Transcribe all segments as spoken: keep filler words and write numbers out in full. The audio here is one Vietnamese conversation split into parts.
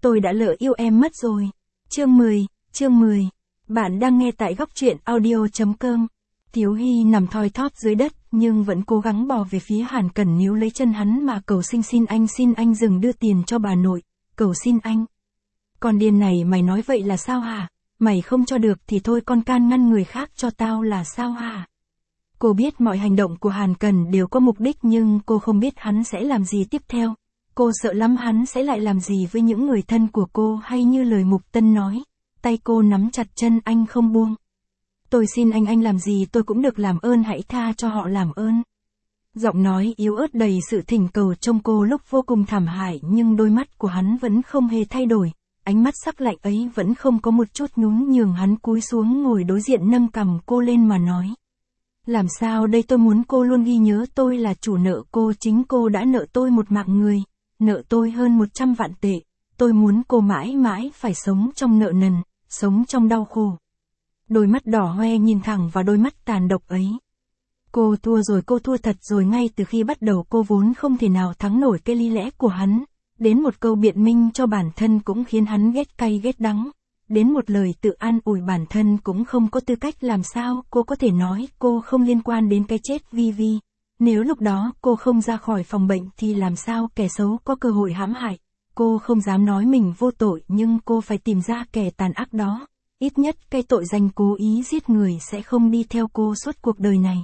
tôi đã lỡ yêu em mất rồi. Chương mười, chương mười. Bạn đang nghe tại góc truyện audio.com. Tiếu Hy nằm thoi thóp dưới đất, nhưng vẫn cố gắng bò về phía Hàn Cẩn níu lấy chân hắn mà cầu xin xin anh xin anh dừng đưa tiền cho bà nội, cầu xin anh. Con điên này mày nói vậy là sao hả? Mày không cho được thì thôi con can ngăn người khác cho tao là sao hả? Cô biết mọi hành động của Hàn Cẩn đều có mục đích nhưng cô không biết hắn sẽ làm gì tiếp theo. Cô sợ lắm hắn sẽ lại làm gì với những người thân của cô hay như lời Mục Tân nói. Tay cô nắm chặt chân anh không buông. Tôi xin anh anh làm gì tôi cũng được làm ơn hãy tha cho họ làm ơn. Giọng nói yếu ớt đầy sự thỉnh cầu trong cô lúc vô cùng thảm hại nhưng đôi mắt của hắn vẫn không hề thay đổi. Ánh mắt sắc lạnh ấy vẫn không có một chút nhún nhường hắn cúi xuống ngồi đối diện nâng cằm cô lên mà nói. Làm sao đây tôi muốn cô luôn ghi nhớ tôi là chủ nợ cô chính cô đã nợ tôi một mạng người, nợ tôi hơn một trăm vạn tệ. Tôi muốn cô mãi mãi phải sống trong nợ nần, sống trong đau khổ. Đôi mắt đỏ hoe nhìn thẳng vào đôi mắt tàn độc ấy. Cô thua rồi cô thua thật rồi ngay từ khi bắt đầu cô vốn không thể nào thắng nổi cái lý lẽ của hắn. Đến một câu biện minh cho bản thân cũng khiến hắn ghét cay ghét đắng. Đến một lời tự an ủi bản thân cũng không có tư cách làm sao cô có thể nói cô không liên quan đến cái chết Vi Vi. Nếu lúc đó cô không ra khỏi phòng bệnh thì làm sao kẻ xấu có cơ hội hãm hại. Cô không dám nói mình vô tội nhưng cô phải tìm ra kẻ tàn ác đó. Ít nhất cái tội danh cố ý giết người sẽ không đi theo cô suốt cuộc đời này.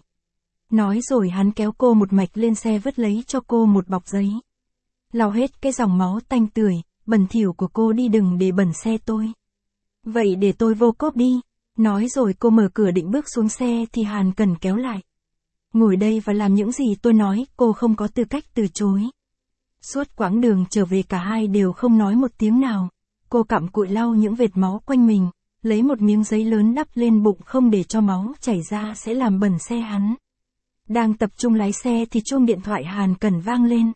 Nói rồi hắn kéo cô một mạch lên xe vứt lấy cho cô một bọc giấy. Lau hết cái dòng máu tanh tưởi, bẩn thỉu của cô đi đừng để bẩn xe tôi. Vậy để tôi vô cốp đi. Nói rồi cô mở cửa định bước xuống xe thì Hàn Cẩn kéo lại. Ngồi đây và làm những gì tôi nói, cô không có tư cách từ chối. Suốt quãng đường trở về cả hai đều không nói một tiếng nào. Cô cặm cụi lau những vệt máu quanh mình, lấy một miếng giấy lớn đắp lên bụng không để cho máu chảy ra sẽ làm bẩn xe hắn. Đang tập trung lái xe thì chuông điện thoại Hàn Cẩn vang lên.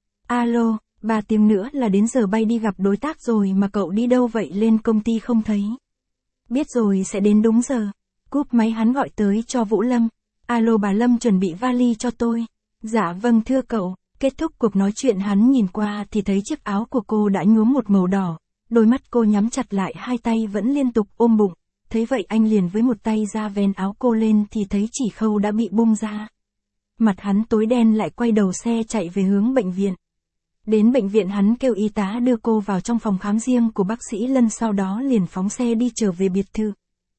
Alo, ba tiếng nữa là đến giờ bay đi gặp đối tác rồi mà cậu đi đâu vậy lên công ty không thấy. Biết rồi sẽ đến đúng giờ. Cúp máy hắn gọi tới cho Vũ Lâm. Alo bà Lâm chuẩn bị vali cho tôi. Dạ vâng thưa cậu. Kết thúc cuộc nói chuyện hắn nhìn qua thì thấy chiếc áo của cô đã nhuốm một màu đỏ. Đôi mắt cô nhắm chặt lại hai tay vẫn liên tục ôm bụng. Thấy vậy anh liền với một tay ra vén áo cô lên thì thấy chỉ khâu đã bị bung ra. Mặt hắn tối đen lại quay đầu xe chạy về hướng bệnh viện. Đến bệnh viện hắn kêu y tá đưa cô vào trong phòng khám riêng của bác sĩ Lân sau đó liền phóng xe đi trở về biệt thự.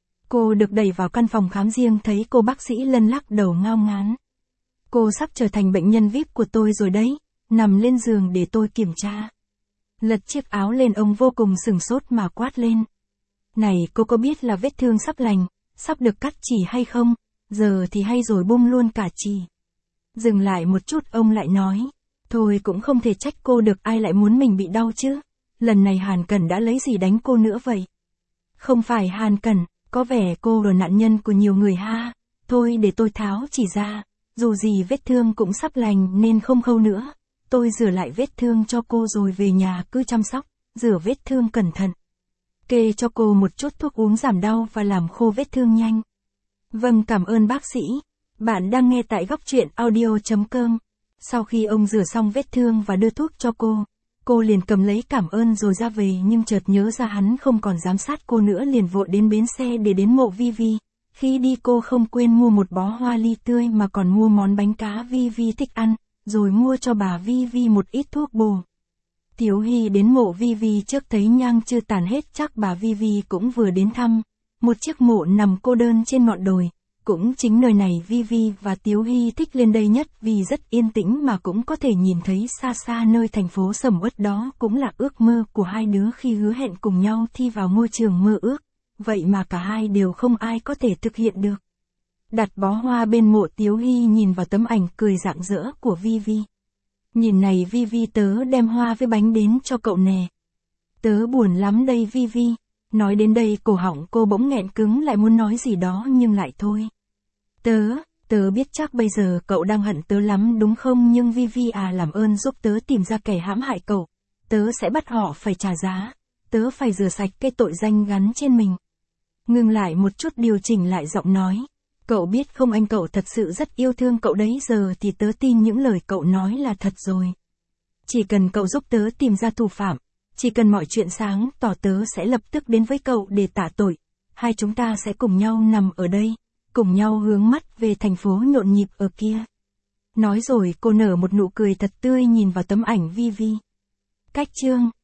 Cô được đẩy vào căn phòng khám riêng thấy cô bác sĩ Lân lắc đầu ngao ngán. Cô sắp trở thành bệnh nhân vi ai pi của tôi rồi đấy, nằm lên giường để tôi kiểm tra. Lật chiếc áo lên ông vô cùng sửng sốt mà quát lên. Này cô có biết là vết thương sắp lành, sắp được cắt chỉ hay không, giờ thì hay rồi bung luôn cả chỉ. Dừng lại một chút ông lại nói. Thôi cũng không thể trách cô được ai lại muốn mình bị đau chứ. Lần này Hàn Cẩn đã lấy gì đánh cô nữa vậy? Không phải Hàn Cẩn, có vẻ cô là nạn nhân của nhiều người ha. Thôi để tôi tháo chỉ ra. Dù gì vết thương cũng sắp lành nên không khâu nữa. Tôi rửa lại vết thương cho cô rồi về nhà cứ chăm sóc, rửa vết thương cẩn thận. Kê cho cô một chút thuốc uống giảm đau và làm khô vết thương nhanh. Vâng cảm ơn bác sĩ. Bạn đang nghe tại góc truyện audio.com. Sau khi ông rửa xong vết thương và đưa thuốc cho cô, cô liền cầm lấy cảm ơn rồi ra về nhưng chợt nhớ ra hắn không còn giám sát cô nữa liền vội đến bến xe để đến mộ Vi Vi. Khi đi cô không quên mua một bó hoa ly tươi mà còn mua món bánh cá Vi Vi thích ăn, rồi mua cho bà Vi Vi một ít thuốc bổ. Tiếu Hy đến mộ Vi Vi trước thấy nhang chưa tàn hết chắc bà Vi Vi cũng vừa đến thăm. Một chiếc mộ nằm cô đơn trên ngọn đồi. Cũng chính nơi này Vi Vi và Tiếu Hy thích lên đây nhất vì rất yên tĩnh mà cũng có thể nhìn thấy xa xa nơi thành phố sầm uất đó cũng là ước mơ của hai đứa khi hứa hẹn cùng nhau thi vào ngôi trường mơ ước. Vậy mà cả hai đều không ai có thể thực hiện được. Đặt bó hoa bên mộ Tiếu Hy nhìn vào tấm ảnh cười rạng rỡ của Vi Vi. Nhìn này Vi Vi tớ đem hoa với bánh đến cho cậu nè. Tớ buồn lắm đây Vi Vi. Nói đến đây cổ họng cô bỗng nghẹn cứng lại muốn nói gì đó nhưng lại thôi. Tớ, tớ biết chắc bây giờ cậu đang hận tớ lắm đúng không nhưng Vi Vi à làm ơn giúp tớ tìm ra kẻ hãm hại cậu. Tớ sẽ bắt họ phải trả giá. Tớ phải rửa sạch cái tội danh gắn trên mình. Ngừng lại một chút điều chỉnh lại giọng nói. Cậu biết không anh cậu thật sự rất yêu thương cậu đấy giờ thì tớ tin những lời cậu nói là thật rồi. Chỉ cần cậu giúp tớ tìm ra thủ phạm. Chỉ cần mọi chuyện sáng tỏ tớ sẽ lập tức đến với cậu để tạ tội. Hai chúng ta sẽ cùng nhau nằm ở đây, cùng nhau hướng mắt về thành phố nhộn nhịp ở kia. Nói rồi cô nở một nụ cười thật tươi nhìn vào tấm ảnh Vi Vi. Cách chương